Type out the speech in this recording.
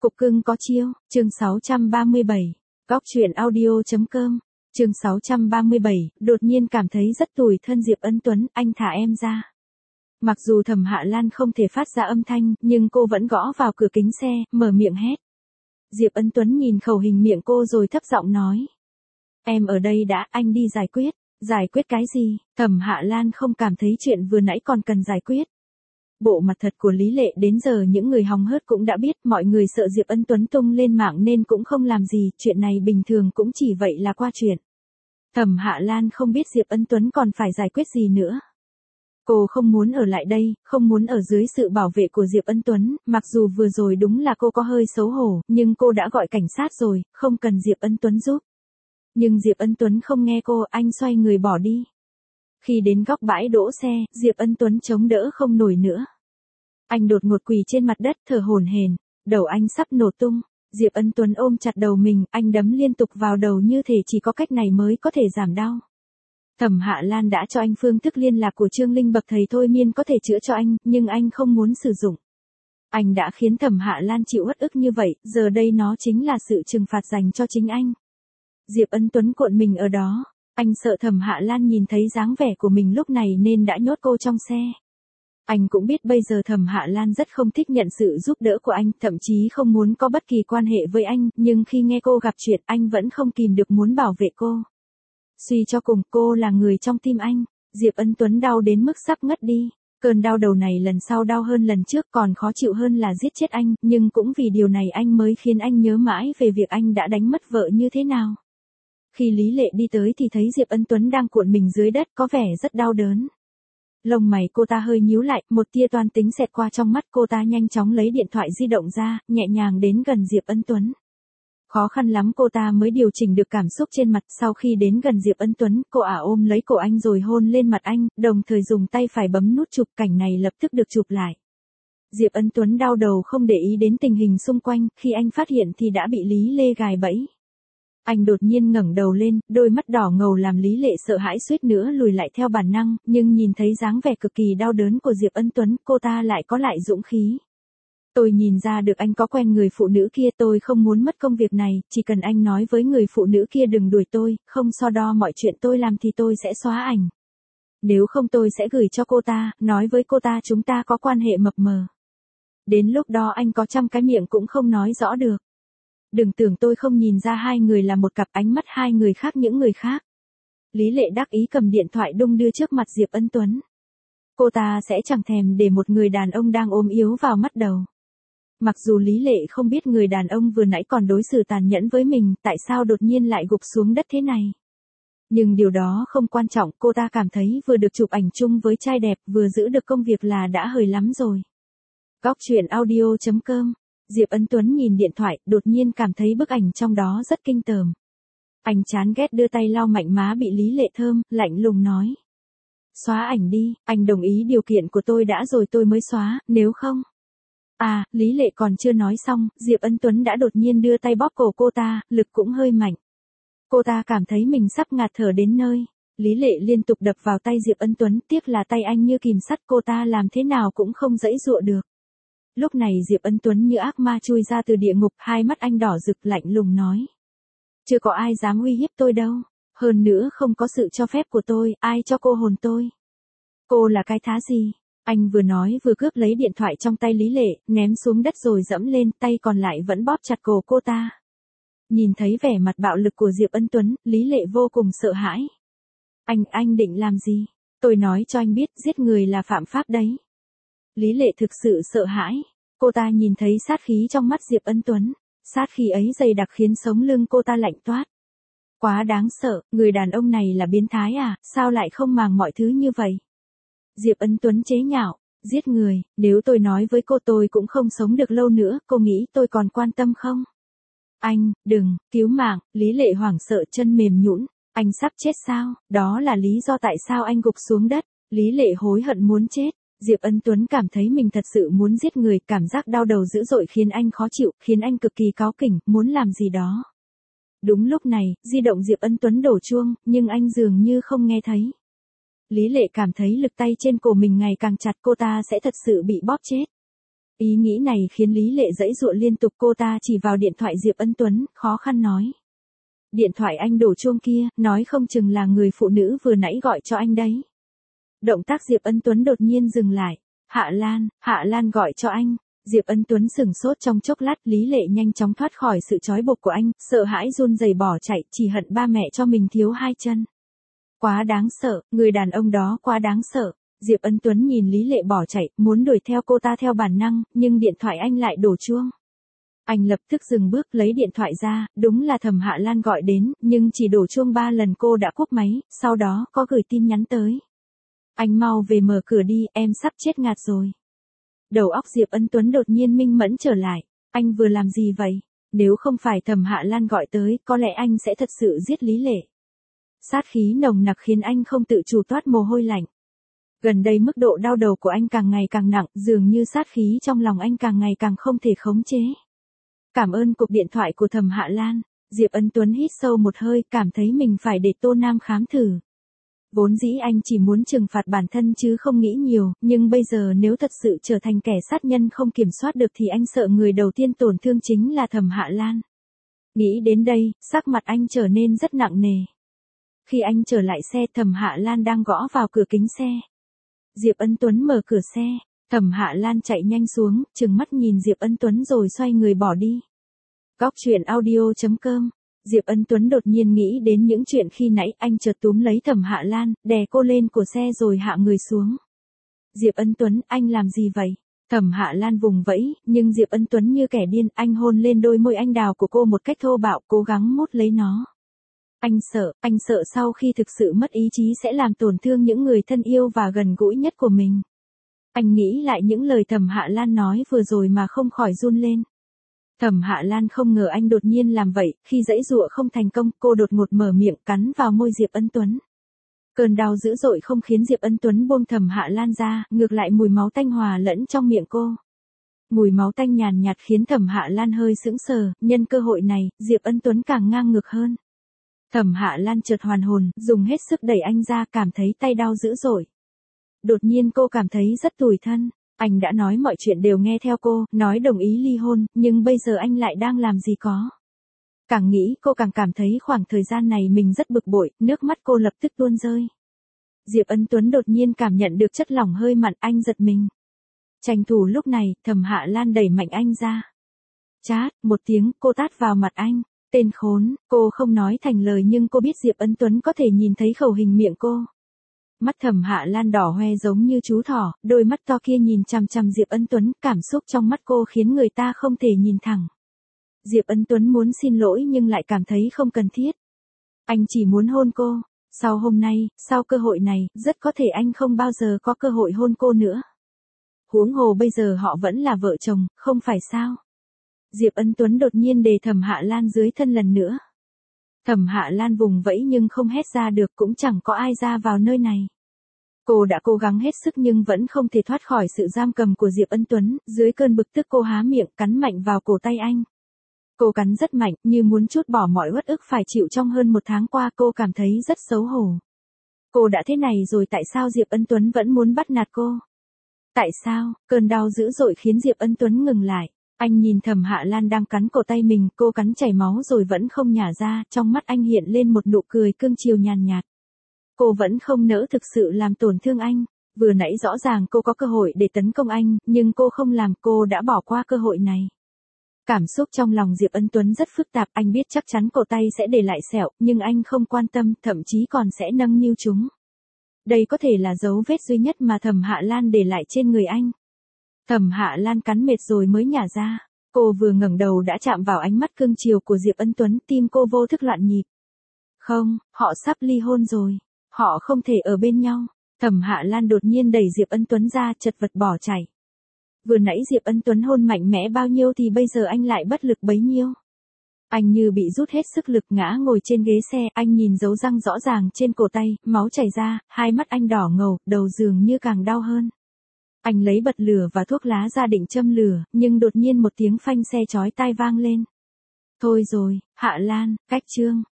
Cục cưng có chiêu, chương 637. Góc truyện audio.com, chương 637, đột nhiên cảm thấy rất tủi thân Diệp Ân Tuấn, anh thả em ra. Mặc dù Thẩm Hạ Lan không thể phát ra âm thanh, nhưng cô vẫn gõ vào cửa kính xe, mở miệng hét. Diệp Ân Tuấn nhìn khẩu hình miệng cô rồi thấp giọng nói. Em ở đây đã, anh đi giải quyết. Giải quyết cái gì? Thẩm Hạ Lan không cảm thấy chuyện vừa nãy còn cần giải quyết. Bộ mặt thật của Lý Lệ đến giờ những người hóng hớt cũng đã biết, mọi người sợ Diệp Ân Tuấn tung lên mạng nên cũng không làm gì, chuyện này bình thường cũng chỉ vậy là qua chuyện. Thẩm Hạ Lan không biết Diệp Ân Tuấn còn phải giải quyết gì nữa. Cô không muốn ở lại đây, không muốn ở dưới sự bảo vệ của Diệp Ân Tuấn, mặc dù vừa rồi đúng là cô có hơi xấu hổ, nhưng cô đã gọi cảnh sát rồi, không cần Diệp Ân Tuấn giúp. Nhưng Diệp Ân Tuấn không nghe cô, anh xoay người bỏ đi. Khi đến góc bãi đỗ xe, Diệp Ân Tuấn chống đỡ không nổi nữa. Anh đột ngột quỳ trên mặt đất thở hổn hển, đầu anh sắp nổ tung. Diệp Ân Tuấn ôm chặt đầu mình, anh đấm liên tục vào đầu như thể chỉ có cách này mới có thể giảm đau. Thẩm Hạ Lan đã cho anh phương thức liên lạc của Trương Linh bậc thầy thôi miên có thể chữa cho anh, nhưng anh không muốn sử dụng. Anh đã khiến Thẩm Hạ Lan chịu uất ức như vậy, giờ đây nó chính là sự trừng phạt dành cho chính anh. Diệp Ân Tuấn cuộn mình ở đó, anh sợ Thẩm Hạ Lan nhìn thấy dáng vẻ của mình lúc này nên đã nhốt cô trong xe. Anh cũng biết bây giờ Thẩm Hạ Lan rất không thích nhận sự giúp đỡ của anh, thậm chí không muốn có bất kỳ quan hệ với anh, nhưng khi nghe cô gặp chuyện anh vẫn không kìm được muốn bảo vệ cô. Suy cho cùng cô là người trong tim anh. Diệp Ân Tuấn đau đến mức sắp ngất đi. Cơn đau đầu này lần sau đau hơn lần trước, còn khó chịu hơn là giết chết anh, nhưng cũng vì điều này anh mới khiến anh nhớ mãi về việc anh đã đánh mất vợ như thế nào. Khi Lý Lệ đi tới thì thấy Diệp Ân Tuấn đang cuộn mình dưới đất, có vẻ rất đau đớn. Lông mày cô ta hơi nhíu lại, một tia toan tính xẹt qua trong mắt, cô ta nhanh chóng lấy điện thoại di động ra, nhẹ nhàng đến gần Diệp Ân Tuấn. Khó khăn lắm cô ta mới điều chỉnh được cảm xúc trên mặt, sau khi đến gần Diệp Ân Tuấn, cô ôm lấy cổ anh rồi hôn lên mặt anh, đồng thời dùng tay phải bấm nút chụp, cảnh này lập tức được chụp lại. Diệp Ân Tuấn đau đầu không để ý đến tình hình xung quanh, khi anh phát hiện thì đã bị Lý Lê gài bẫy. Anh đột nhiên ngẩng đầu lên, đôi mắt đỏ ngầu làm Lý Lệ sợ hãi suýt nữa lùi lại theo bản năng, nhưng nhìn thấy dáng vẻ cực kỳ đau đớn của Diệp Ân Tuấn, cô ta lại có lại dũng khí. Tôi nhìn ra được anh có quen người phụ nữ kia, tôi không muốn mất công việc này, chỉ cần anh nói với người phụ nữ kia đừng đuổi tôi, không so đo mọi chuyện tôi làm thì tôi sẽ xóa ảnh. Nếu không tôi sẽ gửi cho cô ta, nói với cô ta chúng ta có quan hệ mập mờ. Đến lúc đó anh có trăm cái miệng cũng không nói rõ được. Đừng tưởng tôi không nhìn ra hai người là một cặp, ánh mắt hai người khác những người khác. Lý Lệ đắc ý cầm điện thoại đung đưa trước mặt Diệp Ân Tuấn. Cô ta sẽ chẳng thèm để một người đàn ông đang ôm yếu vào mắt đầu. Mặc dù Lý Lệ không biết người đàn ông vừa nãy còn đối xử tàn nhẫn với mình, tại sao đột nhiên lại gục xuống đất thế này. Nhưng điều đó không quan trọng, cô ta cảm thấy vừa được chụp ảnh chung với trai đẹp, vừa giữ được công việc là đã hời lắm rồi. Góc truyện audio.com. Diệp Ân Tuấn nhìn điện thoại, đột nhiên cảm thấy bức ảnh trong đó rất kinh tởm. Anh chán ghét đưa tay lau mạnh má bị Lý Lệ thơm, lạnh lùng nói. Xóa ảnh đi, anh đồng ý điều kiện của tôi đã rồi tôi mới xóa, nếu không. À, Lý Lệ còn chưa nói xong, Diệp Ân Tuấn đã đột nhiên đưa tay bóp cổ cô ta, lực cũng hơi mạnh. Cô ta cảm thấy mình sắp ngạt thở đến nơi. Lý Lệ liên tục đập vào tay Diệp Ân Tuấn, tiếc là tay anh như kìm sắt, cô ta làm thế nào cũng không giãy giụa được. Lúc này Diệp Ân Tuấn như ác ma chui ra từ địa ngục, hai mắt anh đỏ rực lạnh lùng nói. Chưa có ai dám uy hiếp tôi đâu. Hơn nữa không có sự cho phép của tôi, ai cho cô hồn tôi? Cô là cái thá gì? Anh vừa nói vừa cướp lấy điện thoại trong tay Lý Lệ, ném xuống đất rồi dẫm lên, tay còn lại vẫn bóp chặt cổ cô ta. Nhìn thấy vẻ mặt bạo lực của Diệp Ân Tuấn, Lý Lệ vô cùng sợ hãi. Anh định làm gì? Tôi nói cho anh biết, giết người là phạm pháp đấy. Lý Lệ thực sự sợ hãi. Cô ta nhìn thấy sát khí trong mắt Diệp Ân Tuấn. Sát khí ấy dày đặc khiến sống lưng cô ta lạnh toát. Quá đáng sợ, người đàn ông này là biến thái à, sao lại không màng mọi thứ như vậy? Diệp Ân Tuấn chế nhạo, giết người, nếu tôi nói với cô tôi cũng không sống được lâu nữa, cô nghĩ tôi còn quan tâm không? Anh, đừng, cứu mạng, Lý Lệ hoảng sợ chân mềm nhũn, anh sắp chết sao, đó là lý do tại sao anh gục xuống đất, Lý Lệ hối hận muốn chết. Diệp Ân Tuấn cảm thấy mình thật sự muốn giết người, cảm giác đau đầu dữ dội khiến anh khó chịu, khiến anh cực kỳ cáu kỉnh, muốn làm gì đó. Đúng lúc này, di động Diệp Ân Tuấn đổ chuông, nhưng anh dường như không nghe thấy. Lý Lệ cảm thấy lực tay trên cổ mình ngày càng chặt, cô ta sẽ thật sự bị bóp chết. Ý nghĩ này khiến Lý Lệ giãy giụa liên tục, cô ta chỉ vào điện thoại Diệp Ân Tuấn, khó khăn nói. Điện thoại anh đổ chuông kia, nói không chừng là người phụ nữ vừa nãy gọi cho anh đấy. Động tác Diệp Ân Tuấn đột nhiên dừng lại. Hạ Lan gọi cho anh. Diệp Ân Tuấn sửng sốt trong chốc lát, Lý Lệ nhanh chóng thoát khỏi sự trói buộc của anh, sợ hãi run rẩy bỏ chạy, chỉ hận ba mẹ cho mình thiếu hai chân. Quá đáng sợ, người đàn ông đó quá đáng sợ. Diệp Ân Tuấn nhìn Lý Lệ bỏ chạy, muốn đuổi theo cô ta theo bản năng, nhưng điện thoại anh lại đổ chuông. Anh lập tức dừng bước lấy điện thoại ra, đúng là Thẩm Hạ Lan gọi đến, nhưng chỉ đổ chuông 3 lần cô đã cúp máy, sau đó có gửi tin nhắn tới. Anh mau về mở cửa đi, em sắp chết ngạt rồi. Đầu óc Diệp Ân Tuấn đột nhiên minh mẫn trở lại, anh vừa làm gì vậy? Nếu không phải Thẩm Hạ Lan gọi tới, có lẽ anh sẽ thật sự giết Lý Lệ. Sát khí nồng nặc khiến anh không tự chủ toát mồ hôi lạnh. Gần đây mức độ đau đầu của anh càng ngày càng nặng, dường như sát khí trong lòng anh càng ngày càng không thể khống chế. Cảm ơn cuộc điện thoại của Thẩm Hạ Lan. Diệp Ân Tuấn hít sâu một hơi, cảm thấy mình phải để Tô Nam khám thử. Vốn dĩ anh chỉ muốn trừng phạt bản thân chứ không nghĩ nhiều, nhưng bây giờ nếu thật sự trở thành kẻ sát nhân không kiểm soát được thì anh sợ người đầu tiên tổn thương chính là Thẩm Hạ Lan. Nghĩ đến đây, sắc mặt anh trở nên rất nặng nề. Khi anh trở lại xe, Thẩm Hạ Lan đang gõ vào cửa kính xe. Diệp Ân Tuấn mở cửa xe, Thẩm Hạ Lan chạy nhanh xuống, trừng mắt nhìn Diệp Ân Tuấn rồi xoay người bỏ đi. Góc truyện audio.com. Diệp Ân Tuấn đột nhiên nghĩ đến những chuyện khi nãy, anh chợt túm lấy Thẩm Hạ Lan, đè cô lên cổ xe rồi hạ người xuống. Diệp Ân Tuấn, anh làm gì vậy? Thẩm Hạ Lan vùng vẫy, nhưng Diệp Ân Tuấn như kẻ điên, anh hôn lên đôi môi anh đào của cô một cách thô bạo, cố gắng mút lấy nó. Anh sợ sau khi thực sự mất ý chí sẽ làm tổn thương những người thân yêu và gần gũi nhất của mình. Anh nghĩ lại những lời Thẩm Hạ Lan nói vừa rồi mà không khỏi run lên. Thẩm Hạ Lan không ngờ anh đột nhiên làm vậy, khi giãy giụa không thành công, cô đột ngột mở miệng cắn vào môi Diệp Ân Tuấn. Cơn đau dữ dội không khiến Diệp Ân Tuấn buông Thẩm Hạ Lan ra, ngược lại mùi máu tanh hòa lẫn trong miệng cô. Mùi máu tanh nhàn nhạt khiến Thẩm Hạ Lan hơi sững sờ, nhân cơ hội này, Diệp Ân Tuấn càng ngang ngược hơn. Thẩm Hạ Lan chợt hoàn hồn, dùng hết sức đẩy anh ra, cảm thấy tay đau dữ dội. Đột nhiên cô cảm thấy rất tủi thân. Anh đã nói mọi chuyện đều nghe theo cô, nói đồng ý ly hôn, nhưng bây giờ anh lại đang làm gì có. Càng nghĩ cô càng cảm thấy khoảng thời gian này mình rất bực bội, nước mắt cô lập tức tuôn rơi. Diệp Ân Tuấn đột nhiên cảm nhận được chất lỏng hơi mặn, anh giật mình. Tranh thủ lúc này, Thẩm Hạ Lan đẩy mạnh anh ra. Chát, một tiếng, cô tát vào mặt anh. Tên khốn, cô không nói thành lời nhưng cô biết Diệp Ân Tuấn có thể nhìn thấy khẩu hình miệng cô. Mắt Thẩm Hạ Lan đỏ hoe giống như chú thỏ, đôi mắt to kia nhìn chằm chằm Diệp Ân Tuấn, cảm xúc trong mắt cô khiến người ta không thể nhìn thẳng. Diệp Ân Tuấn muốn xin lỗi nhưng lại cảm thấy không cần thiết. Anh chỉ muốn hôn cô. Sau hôm nay, sau cơ hội này, rất có thể anh không bao giờ có cơ hội hôn cô nữa. Huống hồ bây giờ họ vẫn là vợ chồng, không phải sao? Diệp Ân Tuấn đột nhiên đề Thẩm Hạ Lan dưới thân lần nữa. Thẩm Hạ Lan vùng vẫy nhưng không hét ra được, cũng chẳng có ai ra vào nơi này. Cô đã cố gắng hết sức nhưng vẫn không thể thoát khỏi sự giam cầm của Diệp Ân Tuấn, dưới cơn bực tức cô há miệng cắn mạnh vào cổ tay anh. Cô cắn rất mạnh, như muốn trút bỏ mọi uất ức phải chịu trong hơn một tháng qua, cô cảm thấy rất xấu hổ. Cô đã thế này rồi tại sao Diệp Ân Tuấn vẫn muốn bắt nạt cô? Tại sao? Cơn đau dữ dội khiến Diệp Ân Tuấn ngừng lại. Anh nhìn Thẩm Hạ Lan đang cắn cổ tay mình, cô cắn chảy máu rồi vẫn không nhả ra, trong mắt anh hiện lên một nụ cười cương chiều nhàn nhạt. Cô vẫn không nỡ thực sự làm tổn thương anh. Vừa nãy rõ ràng cô có cơ hội để tấn công anh, nhưng cô không làm, cô đã bỏ qua cơ hội này. Cảm xúc trong lòng Diệp Ân Tuấn rất phức tạp, anh biết chắc chắn cổ tay sẽ để lại sẹo, nhưng anh không quan tâm, thậm chí còn sẽ nâng niu chúng. Đây có thể là dấu vết duy nhất mà Thẩm Hạ Lan để lại trên người anh. Thẩm Hạ Lan cắn mệt rồi mới nhả ra. Cô vừa ngẩng đầu đã chạm vào ánh mắt cương chiều của Diệp Ân Tuấn, tim cô vô thức loạn nhịp. Không, họ sắp ly hôn rồi. Họ không thể ở bên nhau. Thẩm Hạ Lan đột nhiên đẩy Diệp Ân Tuấn ra, chật vật bỏ chạy. Vừa nãy Diệp Ân Tuấn hôn mạnh mẽ bao nhiêu thì bây giờ anh lại bất lực bấy nhiêu. Anh như bị rút hết sức lực ngã ngồi trên ghế xe, anh nhìn dấu răng rõ ràng trên cổ tay, máu chảy ra, hai mắt anh đỏ ngầu, đầu dường như càng đau hơn. Anh lấy bật lửa và thuốc lá ra định châm lửa, nhưng đột nhiên một tiếng phanh xe chói tai vang lên. Thôi rồi, Hạ Lan, cách chương.